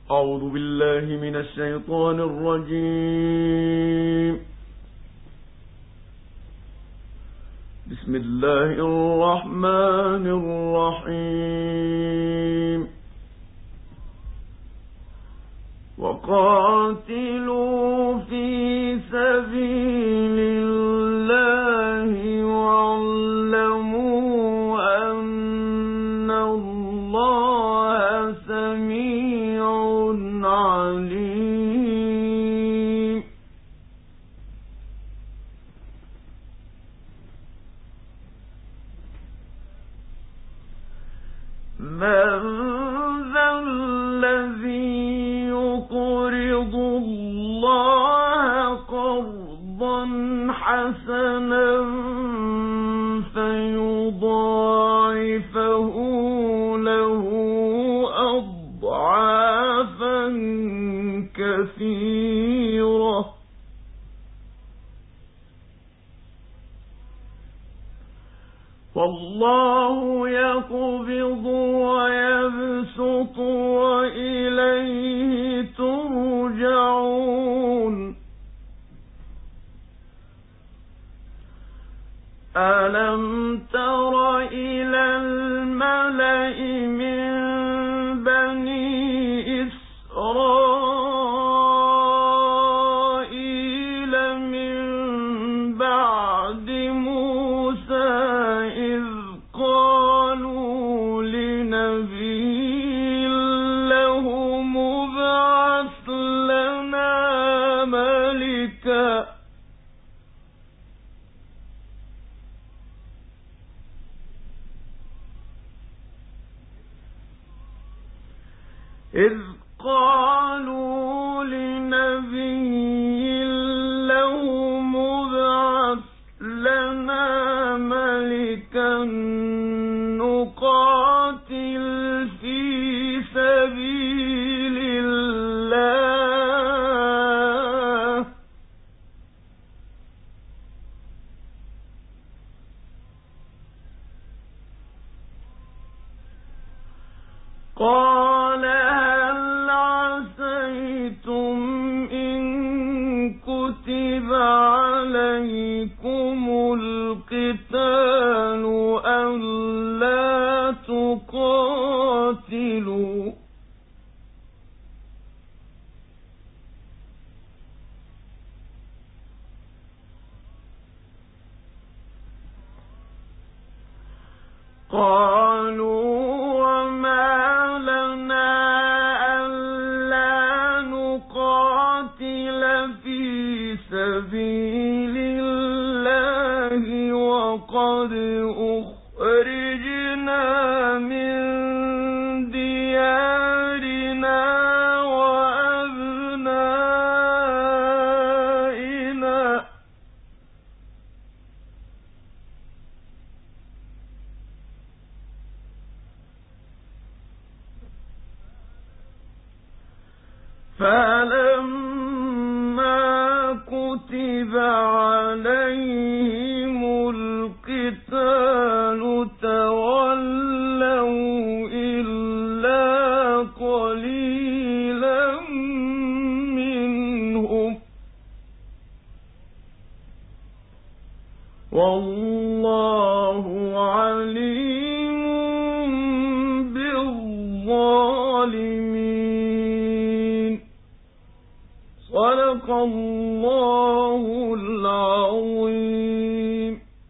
أعوذ بالله من الشيطان الرجيم. بسم الله الرحمن الرحيم. وقاتلوا في سبيل الله واعلموا أن الله سميع عليم. من ذا الذي يقرض الله قرضا حسنا فيضاعفه له أضعافا كثيرة والله يقبض ويبسط وإليه ترجعون. ألم تر إلى الملأ من بني إسرائيل من بعد موسى إذ قالوا لنبي له ابعث لنا ملكا نقاتل في سبيل الله قال هل عسيتم إن كتب عليكم القتال ألا تقاتلوا قالوا وما لنا ألا نقاتل في سبيل الله وقد أخرجنا من ديارنا وأبنائنا فلما كتب عليهم القتال تولوا إلا قليلا منهم والله عليم بالظالمين. صدق الله العظيم.